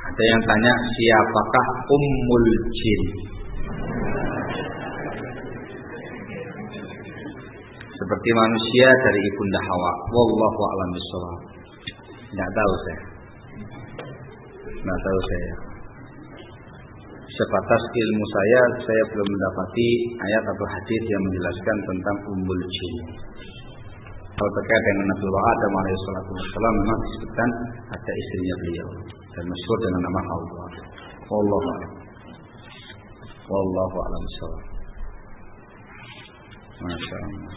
Ada yang tanya, siapakah Ummul Jin? Seperti manusia dari ibunda Hawa. Wallahu a'lam bishawab. Enggak tahu saya. Sebatas ilmu saya belum mendapati ayat atau hadis yang menjelaskan tentang Ummul Jin. Kalau terkait dengan Nabiullah Adam alaihissalam memang disebutkan ada istrinya beliau dan masyhur dengan nama Hawa. Wallahu a'lam bishawab. Masya Allah.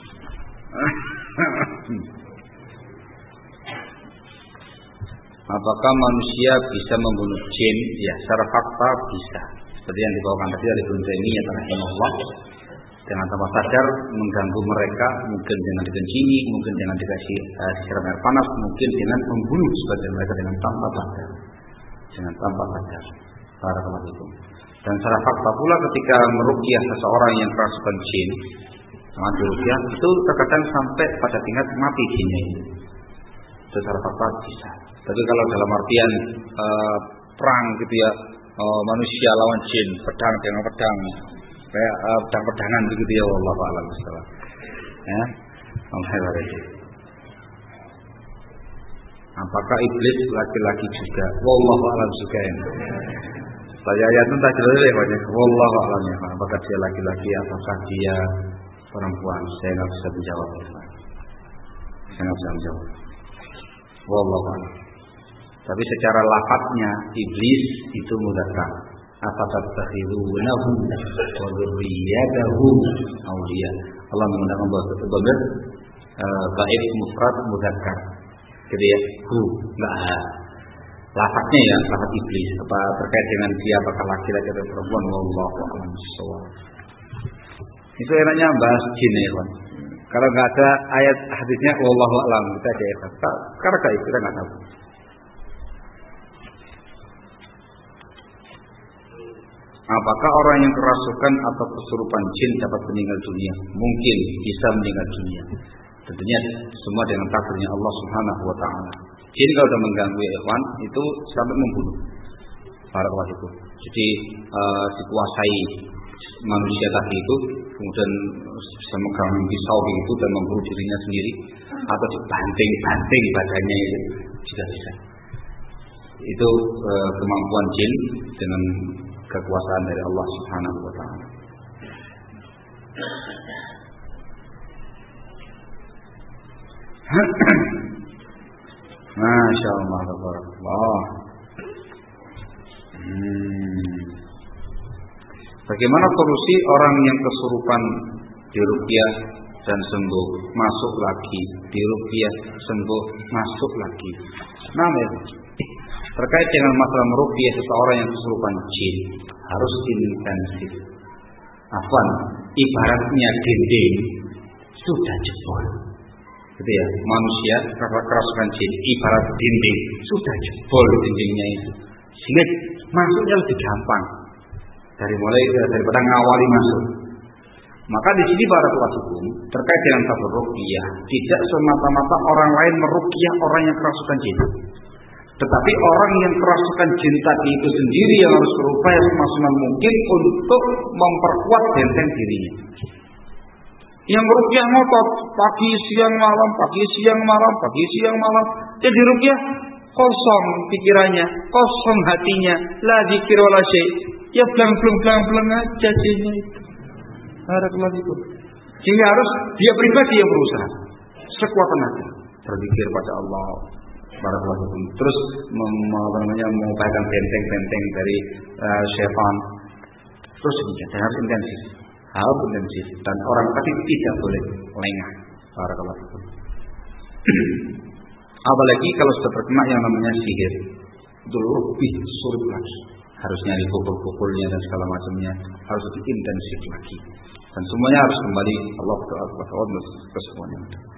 Apakah manusia bisa membunuh jin? Ya, secara fakta bisa. Seperti yang dibawakan tadi oleh Ibnu Taimiyah rahimahullah, dengan tanpa sadar mengganggu mereka, mungkin dengan dikencing, mungkin dengan dikasih disiram air panas, mungkin dengan membunuh sebagian mereka dengan tanpa sadar. Barakallahu fikum. Dan secara fakta pula ketika meruqyah seseorang yang kerasukan jin, sama diruqyah itu terkadang sampai pada tingkat mati jinnya itu. Secara fakta bisa. Tapi kalau dalam artian perang gitu ya, manusia lawan jin, pedang dengan pedang, kayak pedang-pedangan begitu ya, wallahu a'lam bishawab. Ya, alhamdulillah. Apakah iblis laki-laki juga? Wallahu a'lam juga. Saya ayatnya tak jelas ya, banyak. Wallahu a'lam ya. Apakah dia laki-laki, apakah dia perempuan? Saya nggak bisa menjawab. Wallahu a'lam. Tapi secara lafadznya iblis itu mudzakkar. Afatattakhidunahu wa dzurriyyatahu awliya. Allah menggunakan bahasa dhamir gaib mufrad mudzakkar. Gitu ya. Enggak. Lafadznya ya, lafadz iblis. Apa terkait dengan dia apakah laki-laki atau perempuan? Wallahu a'lam bishawab. Itu enaknya bahas jin ya, Pak. Kalau enggak ada ayat hadisnya wallahu a'lam, kita aja ya. Karena kita enggak tahu. Apakah orang yang kerasukan atau kesurupan jin dapat meninggal dunia? Mungkin bisa meninggal dunia. Tentunya semua dengan takdirnya Allah Subhanahu wa taala. Jin kalau sudah mengganggu ya ikhwan, itu sampai membunuh. Barakallahu fikum. Jadi dikuasai manusia tadi itu, kemudian bisa megang pisau itu dan membunuh dirinya sendiri, atau dibanting badannya itu juga bisa. Itu kemampuan jin dengan kekuasaan dari Allah Subhanahu wa taala. Masya Allah, tabarakallah. Bagaimana solusi orang yang kesurupan diruqyah dan sembuh, masuk lagi, diruqyah sembuh, masuk lagi? Terkait dengan masalah meruqyah seseorang yang kesurupan jin harus intensif. Ibaratnya dinding sudah jebol. Gitu ya, manusia kerasukan jin ibarat dinding sudah jebol dindingnya itu, sehingga masuknya lebih gampang daripada ngawali masuk. Maka di sini barakallahu fikum terkait dengan tabur ruqyah, tidak semata-mata orang lain meruqyah orang yang kerasukan jin, tetapi orang yang kerasukan jin tadi itu sendiri yang harus berupaya semaksimal mungkin untuk memperkuat benteng dirinya. Yang meruqyah ngotot pagi siang malam, jadi ruqyah kosong pikirannya, kosong hatinya, la dzikir wala syai, ya blang aja jinnya itu. Barakallahu fikum. Sehingga harus dia pribadi yang berusaha sekuat tenaga berzikir pada Allah. Barakallahu fikum. Terus mengupayakan benteng-benteng dari syaitan. Terus dan harus intensif. Dan orang tadi tidak boleh lengah. Barakallahu fikum. Apalagi kalau sudah terkena yang namanya sihir, itu lebih sulit lagi. Harus nyari pukul-pukulnya dan segala macamnya, harus lebih intensif lagi. Dan semuanya harus kembali Allah ke semuanya.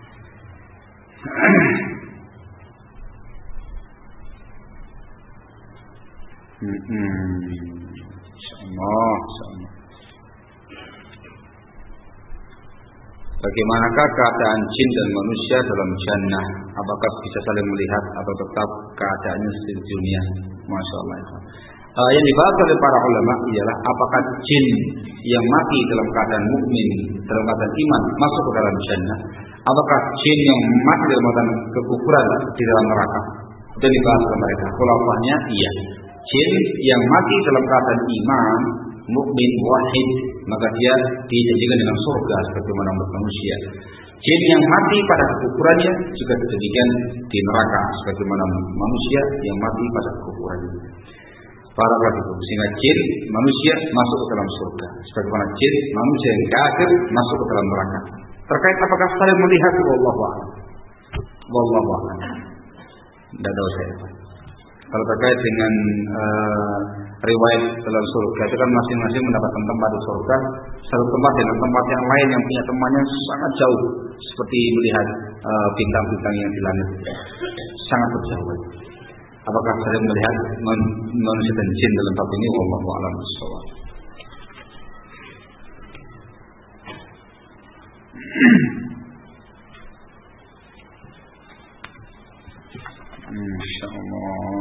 Insyaallah. Bagaimanakah keadaan jin dan manusia dalam jannah? Apakah bisa saling melihat atau tetap keadaannya seperti dunia? Masya Allah. Yang dibahas oleh para ulama ialah apakah jin yang mati dalam keadaan mukmin, dalam keadaan iman masuk ke dalam jannah, apakah jin yang mati dalam keadaan kekufuran di dalam neraka. Itu dibahas oleh mereka. Khulafahnya iya. Jin yang mati dalam keadaan iman, mukmin, wahid, maka dia dijanjikan dengan surga sebagaimana manusia. Jin yang mati pada kekufurannya juga demikian di neraka sebagaimana manusia yang mati pada kekufurannya. Para itu sehingga jin manusia masuk ke dalam surga sebagaimana jin manusia yang kafir masuk ke dalam neraka. Terkait apakah saling melihat, wallahu a'lam. Wallahu a'lam. Tidak tahu saya. Kalau terkait dengan riwayat dalam surga itu kan masing-masing mendapatkan tempat di surga, satu tempat dengan tempat yang lain yang punya temannya sangat jauh, seperti melihat bintang-bintang yang di langit, sangat berjauhan. Apakah saling melihat manusia dan jin dalam bab ini? Wallahu a'lam bishawab. Insyaallah.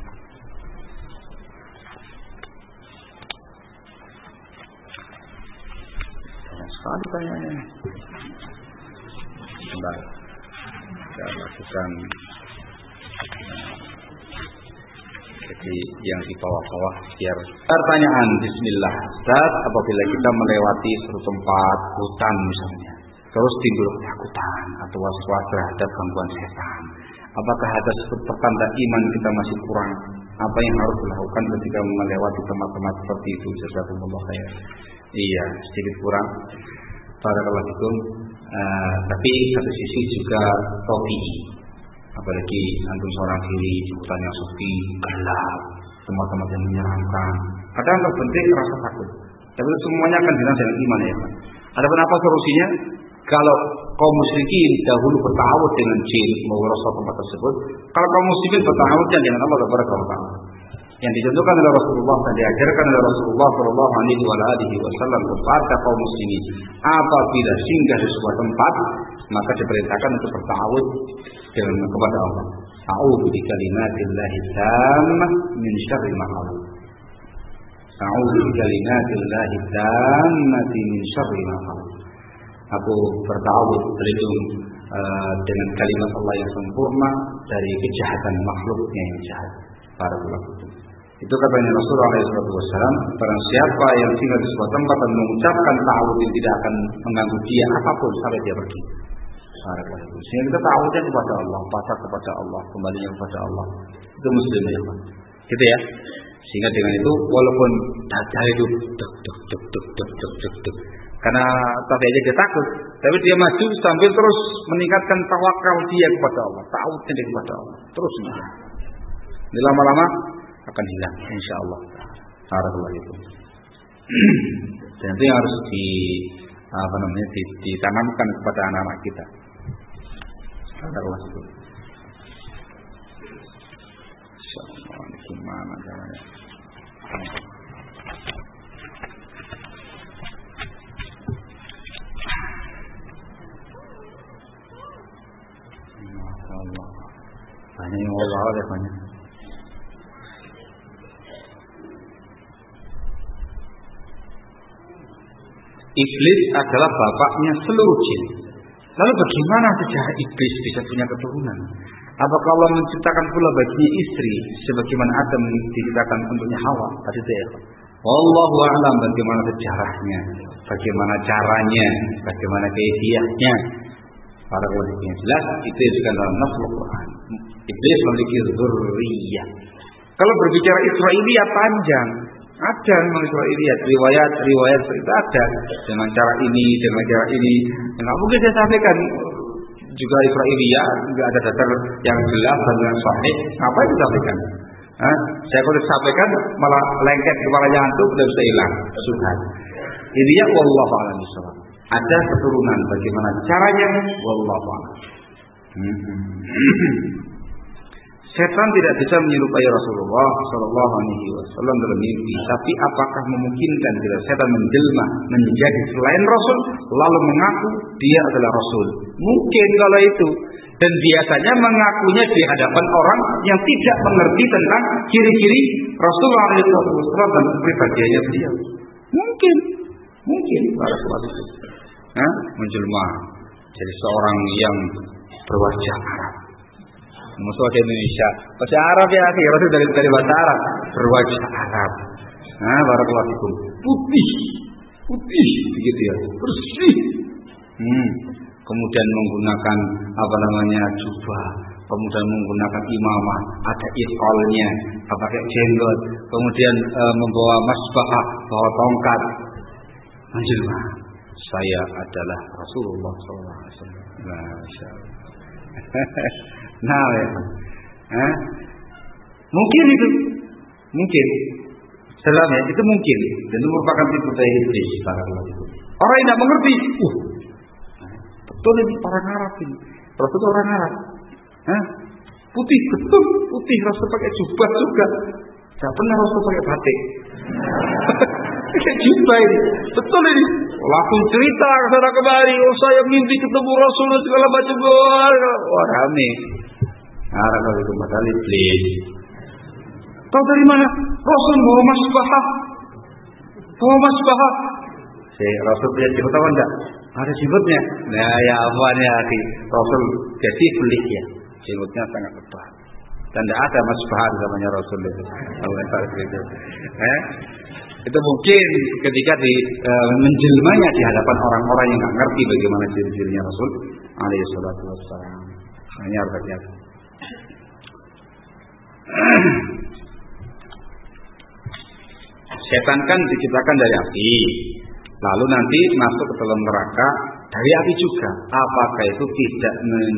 Sekali tanyanya. Sebentar. Saya lakukan. Jadi yang di bawah-bawah biar pertanyaan. Bismillah. Ustaz, apabila kita melewati suatu tempat hutan misalnya, terus timbul ketakutan atau was-was terhadap gangguan setan, apakah ada pertanda iman kita masih kurang? Apa yang harus dilakukan ketika melewati tempat-tempat seperti itu? Jazakumullah khair. Iya, sedikit kurang. Barakallahu fikum. Tapi satu sisi juga topi. Apalagi antum seorang diri di hutan yang sepi, gelap, tempat-tempat yang menyeramkan. Kadang terbentuk rasa takut. Tapi semuanya akan dinas dengan iman ya kan. Adapun apa solusinya? Kalau kaum musyrikin dahulu bertawud dengan jin mewurus tempat tersebut, kalau kaum muslimin bertawudnya dengan Allah Subhanahu. Yang dicontohkan oleh Rasulullah dan diajarkan oleh Rasulullah Shallallahu Alaihi Wasallam kepada kaum muslimin, apabila singgah di sebuah tempat, maka diperintahkan untuk bertawud dengan kepada Allah. A'udzu bikalimatillahi tammah min syarri ma khalaq. A'udzu bikalimatillahi tammati min syarri ma khalaq. Aku bertawud berlindung dengan kalimat Allah yang sempurna dari kejahatan makhluknya yang jahat. Barakallahu. Itu katanya Rasulullah SAW, barang siapa yang tinggal di sebuah tempat dan mengucapkan ta'awudz yang tidak akan mengganggu dia apapun sampai dia pergi. Barakallahu. Sehingga kita ta'awudznya kepada Allah, pasrah kepada Allah, kembalinya kepada Allah. Itu muslim ya, Pak. Gitu ya. Sehingga dengan itu walaupun dada itu duk. Karena tadi aja dia takut, tapi dia maju sambil terus meningkatkan tawakal dia kepada Allah, ta'awudznya dia kepada Allah. Terus ini lama-lama akan hilang insyaallah. Barakallahu itu. Dan itu yang harus ditanamkan kepada anak-anak kita. Barakallahu itu. Insyaallah ini gimana caranya? Masyaallah. Banyak yang Allah ya banyak. Iblis adalah bapaknya seluruh jin. Lalu bagaimana sejarah iblis bisa punya keturunan? Apakah Allah menciptakan pula baginya istri sebagaimana Adam diciptakan untuknya Hawa? Tadi itu ya. Wallahu a'lam bagaimana sejarahnya, bagaimana caranya, bagaimana kaifiahnya. Para ulama yang jelas itu juga dalam nafsul Quran. Iblis memiliki dzurriyyah. Kalau berbicara Israiliyat panjang. Ada memang Israiliyat, riwayat itu ada dengan cara ini, Enggak mungkin saya sampaikan juga Israiliyat, enggak ada dasar yang jelas dan yang sahih. Ngapain disampaikan? Saya kalau disampaikan malah lengket kepalanya antum dan bisa hilang. Subhan. Ini ya wallahu a'lam bishawab. Ada keturunan, bagaimana caranya? Wallahu a'lam. Setan tidak bisa menyerupai Rasulullah Shallallahu Alaihi Wasallam dalam mimpi. Tapi apakah memungkinkan bila setan menjelma menjadi selain Rasul lalu mengaku dia adalah Rasul? Mungkin kalau itu. Dan biasanya mengakunya di hadapan orang yang tidak mengerti tentang ciri-ciri Rasulullah SAW dan kepribadiannya beliau. Mungkin para sahabat itu menjelma jadi seorang yang berwajah Arab. Maksudnya di Indonesia bahasa Arab ya, Rasul dari bahasa Arab berwajah Arab. Barakallahu fikum. Putih begitu ya, bersih. Kemudian menggunakan jubah, kemudian menggunakan imamah, ada iqalnya, pakai jenggot, kemudian membawa masbahah, bawa tongkat. Menjelma, saya adalah Rasulullah SAW. Masya Allah. Mungkin itu, sebenarnya itu mungkin, dan itu merupakan tipu daya iblis. Orang yang tidak mengerti, betul ini orang Arab ini, Rasul itu orang Arab, putih betul, putih Rasul pakai jubah juga, tidak pernah Rasul pakai batik, pakai jubah ini, betul ini, langsung cerita ke sana kemari, saya mimpi ketemu Rasul segala macam, wah rame, kalau itu padahal iblis. Tahu dari mana? Rasul bawa masbahah. Rasul punya jenggot apa enggak? Ada jenggotnya. Nah ya aman ya, Rasul jadi pelik ya, jenggotnya sangat tebal. Dan tidak ada masbahah namanya Rasul itu. Itu mungkin ketika menjelmanya di hadapan orang-orang yang nggak ngerti bagaimana ciri-cirinya Rasul alaihi salatu wassalam. Hanya harus hati-hati. Setan kan diciptakan dari api, lalu nanti masuk ke dalam neraka dari api juga. Apakah itu tidak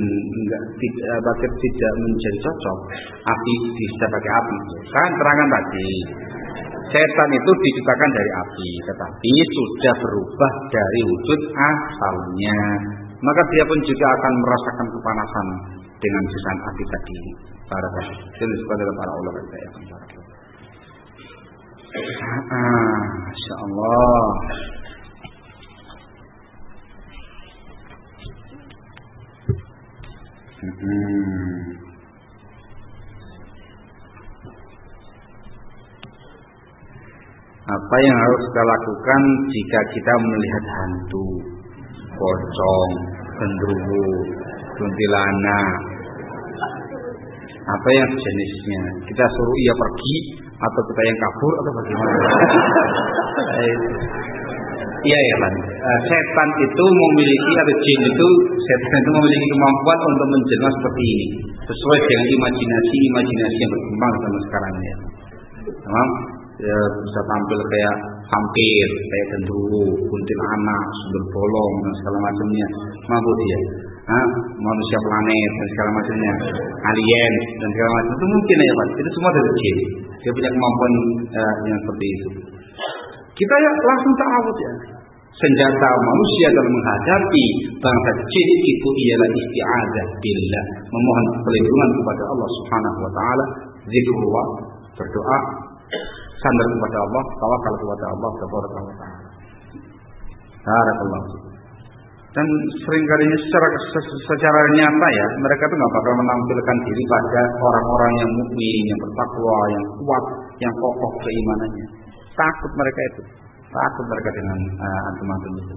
menjadi cocok? Api bisa pakai api, kan terangan tadi. Setan itu diciptakan dari api, tetapi sudah berubah dari wujud asalnya. Maka dia pun juga akan merasakan kepanasan dengan sisaan api tadi. Para disebut dalam para ulama saya. Masya Allah. Apa yang harus kita lakukan jika kita melihat hantu, pocong, genderuwo, kuntilanak, apa yang jenisnya? Kita suruh ia pergi atau kita yang kabur atau bagaimana? Iya ya Pak. Setan itu memiliki, atau jin itu, setan itu memiliki kemampuan untuk menjelma seperti ini, sesuai dengan imajinasi yang berkembang sama sekarang ya. Memang bisa tampil kayak vampir, kayak genderuwo, kuntilanak, sundel bolong dan segala macamnya. Mampu dia. Manusia planet dan segala macamnya, alien dan segala macam itu mungkin ya Pak. Itu semua dari jin. Dia punya kemampuan yang seperti itu. Kita ya langsung ta'awud ya. Senjata manusia dalam menghadapi bangsa jin itu ialah isti'adzah billah, memohon perlindungan kepada Allah Subhanahu wa taala, zikrullah, berdoa, sandar kepada Allah, tawakal kepada Allah Subhanahu wa taala. Barakallahu. Dan seringkali secara nyata ya, mereka itu nggak bakal menampilkan diri pada orang-orang yang mukmin, yang bertakwa, yang kuat, yang kokoh keimanannya. Takut mereka itu, takut mereka dengan antum-antum itu.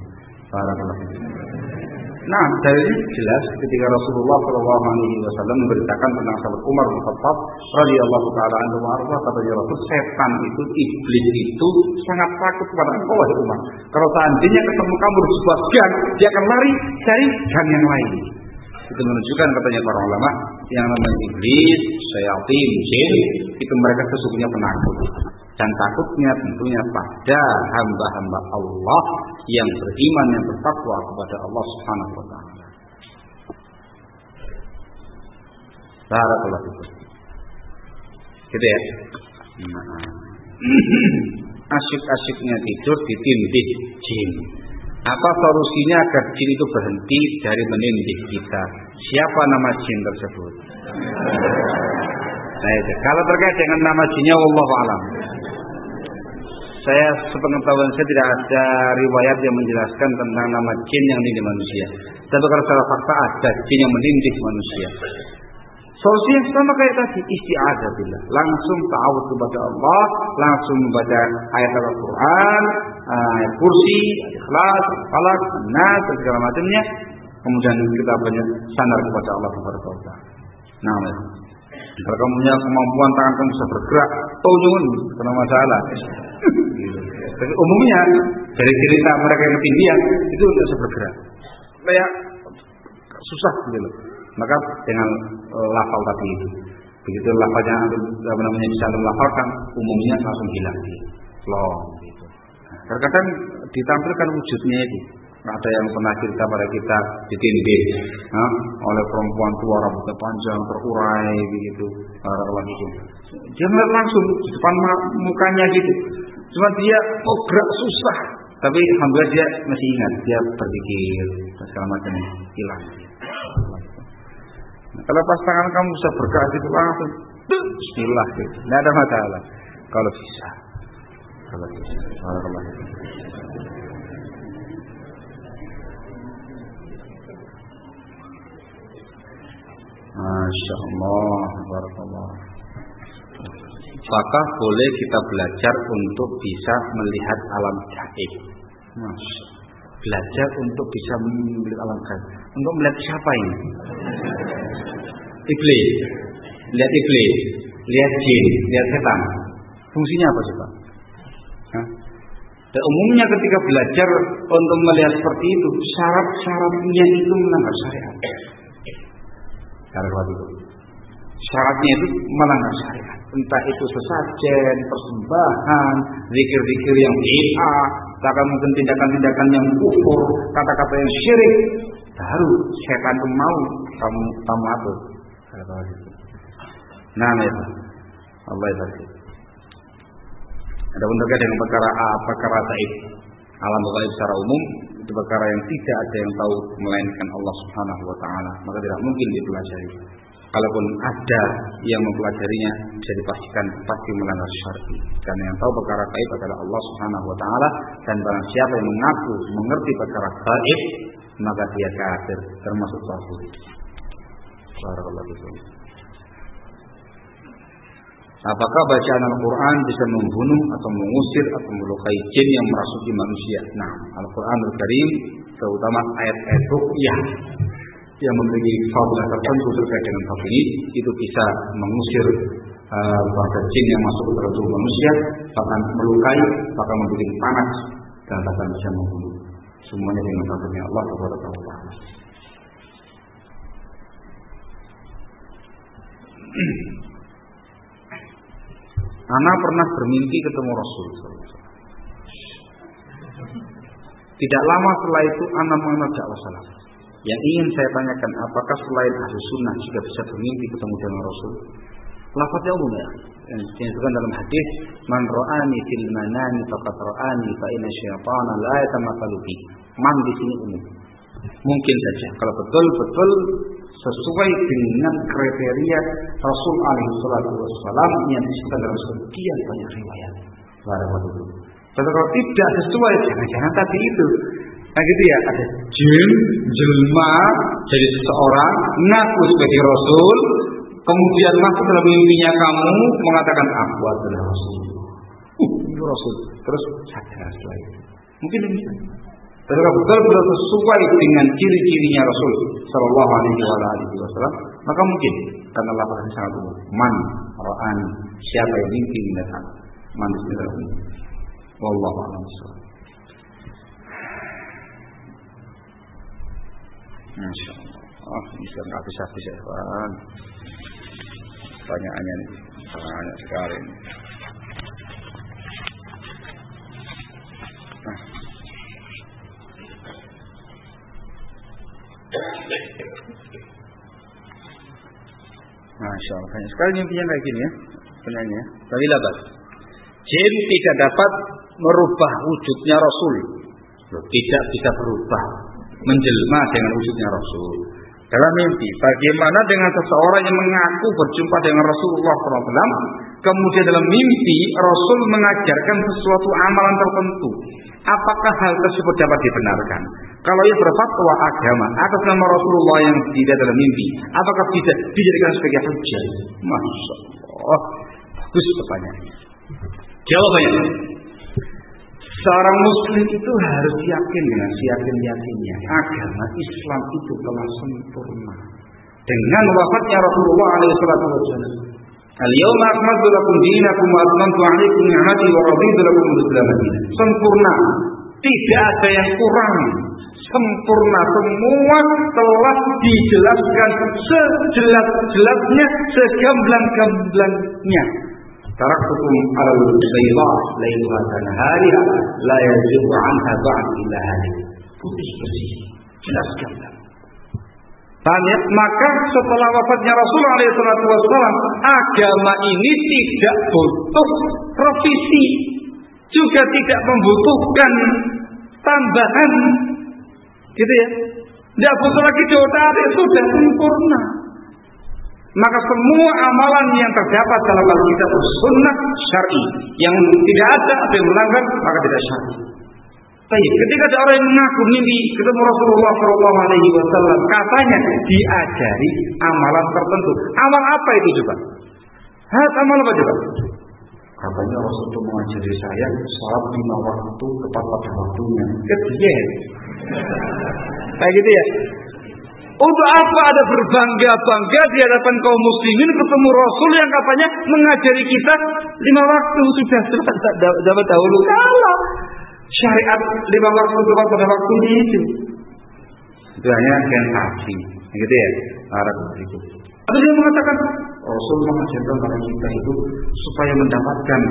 Nah, dari ini jelas ketika Rasulullah SAW memberitakan tentang sahabat Umar bin Khattab radhiyallahu taala anhu warḍah, kata Rasul, setan itu, iblis itu sangat takut kepada engkau wahai Umar. Kalau seandainya ketemu kamu di sebuah gang, dia akan lari cari gang yang lain. Itu menunjukkan katanya para ulama yang namanya iblis, syayatin, jin, itu mereka sesungguhnya penakut. Dan takutnya tentunya pada hamba-hamba Allah yang beriman, yang bertakwa kepada Allah Subhanahu wa taala. Barakallahu fikum. Gitu ya. Asyik-asyiknya tidur ditindih jin. Apa solusinya agar jin itu berhenti dari menindih kita? Siapa nama jin tersebut? Nah, itu. Kalau terkait dengan nama jinnya, wallahu a'lam. Saya sepengetahuan saya tidak ada riwayat yang menjelaskan tentang nama jin yang ini di manusia. Tapi kalau secara fakta ada jin yang menindih manusia. Solusinya sama kayak tadi, isti'adzah billah. Langsung ta'awudz kepada Allah, langsung membaca ayat Al-Qur'an, ayat kursi, ikhlas, falaq, nas, dan segala macamnya. Kemudian kita banyak sandar kepada Allah Subhanahu wa taala. Nah, kalau kamu punya kemampuan tangan kamu bisa bergerak, tolong karena masalah. Tapi umumnya dari cerita mereka yang ketinggian itu tidak bisa bergerak. Kayak susah gitu. Maka dengan lafal tadi itu, begitu lafalnya bisa melafalkan, umumnya langsung hilang loh gitu. Terkadang ditampilkan wujudnya itu. Ada yang pernah cerita pada kita ditindih oleh perempuan tua rambutnya panjang terurai begitu, gitu. Dia melihat langsung di depan mukanya gitu. Cuma dia gerak susah, tapi alhamdulillah dia masih ingat, dia berpikir segala macam hilang. Kalau pas tangan kamu bisa bergerak itu langsung bismillah gitu. Tidak ada masalah. Kalau bisa. Masya Allah, barakallah. Apakah boleh kita belajar untuk bisa melihat alam gaib? Masya. Belajar untuk bisa melihat alam gaib. Untuk melihat siapa ini? Iblis. Lihat iblis, lihat jin, lihat setan. Fungsinya apa sih Pak? Dan umumnya ketika belajar untuk melihat seperti itu, syarat-syaratnya itu melanggar syariat. Syaratnya itu melanggar syariat. Entah itu sesajen, persembahan, zikir-zikir yang bid'ah, bahkan mungkin tindakan-tindakan yang kufur, kata-kata yang syirik, baru setan itu mau kamu atur. Nah, itu Allah itu. Ada terkait dengan perkara gaib, alam gaib secara umum itu perkara yang tidak ada yang tahu melainkan Allah Subhanahu wa taala, maka tidak mungkin dipelajari. Kalaupun ada yang mempelajarinya, bisa dipastikan pasti melanggar syar'i. Karena yang tahu perkara gaib adalah Allah Subhanahu wa taala, dan barang siapa yang mengaku mengerti perkara gaib, maka dia kafir, termasuk kafir. Barakallahu fiikum. Apakah bacaan Al-Quran bisa membunuh atau mengusir atau melukai jin yang merasuki manusia? Nah, Al-Quranul Karim, terutama ayat-ayat ruqyah yang memiliki fadilah tertentu terkait dengan hal ini, itu bisa mengusir bahkan jin yang masuk ke dalam tubuh manusia, bahkan melukai, bahkan membuat panas, dan bahkan bisa membunuh. Semuanya dengan karunia Allah Subhanahu wa taala. Ana pernah bermimpi ketemu Rasul. Tidak lama setelah itu Ana mengenal dakwah salaf. Yang ingin saya tanyakan, apakah selain ahli sunnah juga bisa bermimpi ketemu dengan Rasul? Lafaznya umum ya. Yang disebutkan dalam hadis, "Man ra'ani fil manami faqad ra'ani fa inna syaitana la yatamatsalu bi." Man di sini umum. Mungkin saja kalau betul-betul sesuai dengan kriteria Rasul alaihi salatu wassalam yang disebutkan dalam sekian banyak riwayat. Tapi kalau tidak sesuai, jangan-jangan tadi itu. Nah gitu ya, ada jin, jelma, jadi seseorang ngaku sebagai Rasul, kemudian masuk dalam mimpinya kamu mengatakan aku adalah Rasul. Itu Rasul. Terus sadar setelah itu. Mungkin demikian. Tapi kalau betul-betul sesuai dengan ciri-cirinya Rasul Sallallahu Alaihi Wasallam, maka mungkin karena lafaznya sangat umum. Man ra'ani, siapa yang mimpi melihat aku. Man di sini umum. Wallahu a'lam bishawab. Masya Allah. Bisa nggak habis-habis ya Pak. Pertanyaannya nih, banyak sekali. Masya Allah, banyak sekali mimpinya kayak gini ya, penyanyi. Tapi labat, jin tidak dapat merubah wujudnya Rasul. Tidak bisa berubah, menjelma dengan wujudnya Rasul. Dalam mimpi, bagaimana dengan seseorang yang mengaku berjumpa dengan Rasulullah SAW, kemudian dalam mimpi Rasul mengajarkan sesuatu amalan tertentu, Apakah hal tersebut dapat dibenarkan? Kalau ia berfatwa agama atas nama Rasulullah yang tidak dalam mimpi, apakah bisa dijadikan sebagai hujjah? Masya Allah. Bagus pertanyaannya. Jawabannya, seorang muslim itu harus yakin dengan yakinnya agama Islam itu telah sempurna dengan wafatnya Rasulullah SAW. Al-yawma akmaltu lakum dinakum wa atmamtu 'alaikum ni'mati wa raditu lakum al-Islam dinan. Sempurna, tidak ada yang kurang. Sempurna, semua telah dijelaskan sejelas-jelasnya, segamblang-gamblangnya. Taraktukum 'alal bayda lailuha kanahariha la yazighu 'anha ba'd illa halik. Putih bersih, jelas gamblang. Tanya, maka setelah wafatnya Rasulullah SAW, agama ini tidak butuh revisi, juga tidak membutuhkan tambahan, gitu ya. Tidak butuh lagi diotarik, sudah sempurna. Maka semua amalan yang terdapat dalam Alkitab sunnah syar'i, yang tidak ada atau yang melanggar, maka tidak syar'i. Baik, ketika ada orang yang mengaku mimpi ketemu Rasulullah SAW, katanya diajari amalan tertentu. Amal apa itu coba? Amal apa coba? Katanya Rasulullah mengajari saya sholat 5 waktu tepat pada waktunya. Kejadian. Kayak gitu ya. Untuk apa ada berbangga-bangga di hadapan kaum muslimin ketemu Rasul yang katanya mengajari kita 5 waktu sudah dapat dahulu kala. Syariat 5 waktu tepat pada waktunya itu hanya sensasi, gitu ya. Arab itu. Atau dia mengatakan Rasul mengajarkan kepada kita itu supaya mendapatkan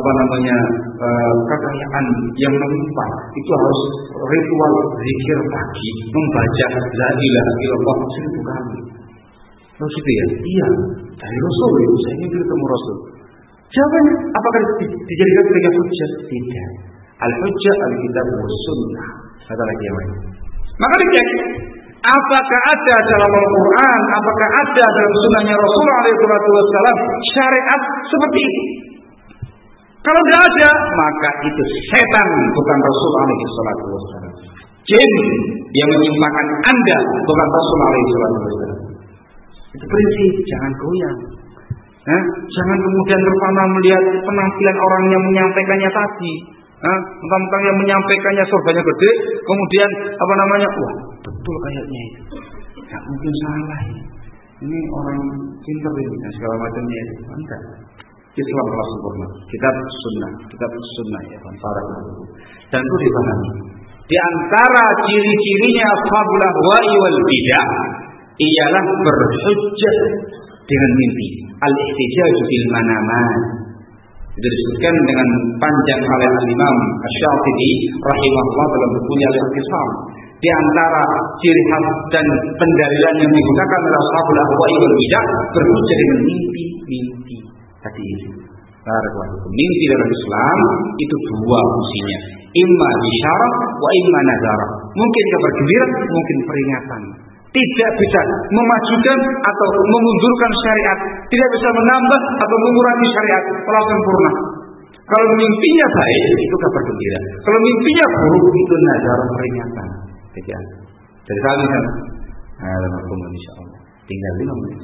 kekayaan yang melimpah itu harus ritual zikir pagi, membaca la ilaha illallah 1000 kali. Terus itu ya? Iya, dari Rasul itu saya ingin ketemu Rasul. Jawabannya, apakah dijadikan sebagai hujjah? Tidak. Al-hujjah al-kitab wa sunnah. Kata lagi yang lain. Maka dicek, apakah ada dalam Al-Quran, apakah ada dalam sunnahnya Rasulullah SAW syariat seperti ini? Kalau tidak ada, maka itu setan, bukan Rasulullah SAW. Jin yang menyimpangkan Anda, bukan Rasulullah SAW. Itu prinsip, jangan goyang. Jangan kemudian terpana melihat penampilan orang yang menyampaikannya tadi. Tentang yang menyampaikannya surganya gede, kemudian wah betul kayaknya itu, nggak mungkin salah ini orang pintar ini, segala macamnya itu. Enggak, Islam telah sempurna, kitab sunnah ya, dan itu dipahami. Di antara ciri-cirinya ashabul ahwa'i wal bidah ialah berhujjah dengan mimpi, al-ihtijaj bil manamat. Itu disebutkan dengan panjang oleh Al-Imam Asy-Syafi'i rahimahullah dalam bukunya Al-Ikhtisam. Di antara ciri khas dan pendalilan yang digunakan oleh ashabul ahwa'i wal bidah berhujjah dengan mimpi tadi itu. Mimpi dalam Islam itu 2 fungsinya, imma bisyarah wa imma nazarah. Mungkin kabar gembira, mungkin peringatan. Tidak bisa memajukan atau memundurkan syariat, tidak bisa menambah atau mengurangi syariat, telah sempurna. Kalau mimpinya baik, itu kabar gembira. Kalau mimpinya buruk, itu nazar peringatan. Jadi kami kan, insyaallah tinggal 5 menit.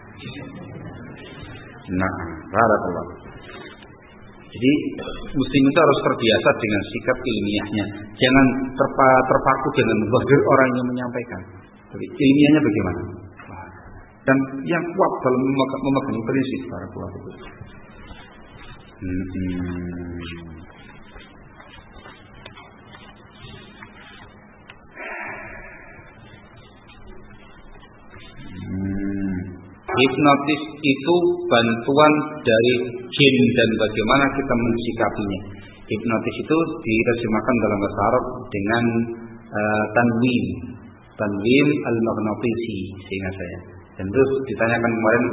Nah, barakallah. Jadi muslim itu harus terbiasa dengan sikap ilmiahnya. Jangan terpaku dengan mubazir orang yang menyampaikan. Jadi ilmiahnya bagaimana? Dan yang kuat dalam memegang prinsip para kuat itu. Hipnotis itu bantuan dari jin dan bagaimana kita mensikapinya. Hipnotis itu diterjemahkan dalam bahasa Arab dengan tanwin al-maghnatisi, seingat saya. Dan terus ditanyakan kemarin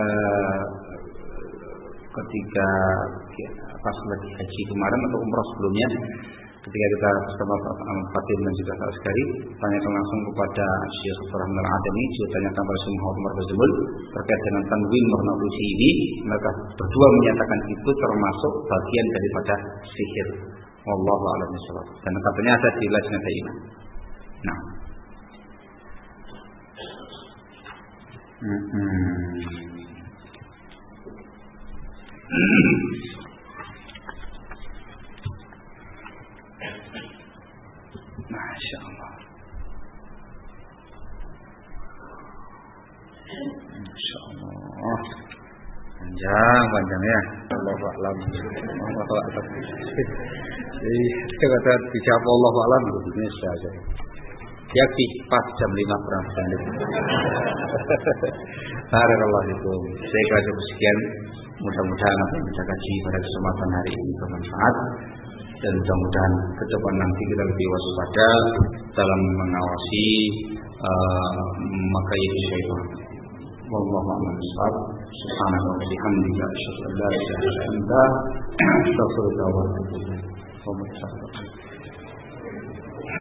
ketika pas lagi haji kemarin atau umrah sebelumnya, ketika kita bersama Fatin dan juga Pak Askari, tanyakan langsung kepada Syekh Rahman Al-Adami, juga tanyakan kepada Syekh Muhammad Razumul terkait dengan tanwin maghnatisi ini. Mereka berdua menyatakan itu termasuk bagian daripada sihir. Wallahu a'lam bishawab. Dan katanya ada di Lajnah Daimah. Nah. Masya Allah. Masya Allah. Panjang ya. Allahu a'lam. Allahu a'lam. Jadi kata dijawab Allahu a'lam begini saja. Yakti pas jam 5 kurang sekali. Barakallahu fikum. Saya kira cukup sekian. Mudah-mudahan apa yang kita kaji pada kesempatan hari ini bermanfaat. Dan mudah-mudahan ke depan nanti kita lebih waspada dalam mengawasi makayid syaitan. Wallahu a'lam bishawab. Subhanallahi wa bihamdihi asyhadu an la ilaha illa anta astaghfiruka wa atubu ilaik.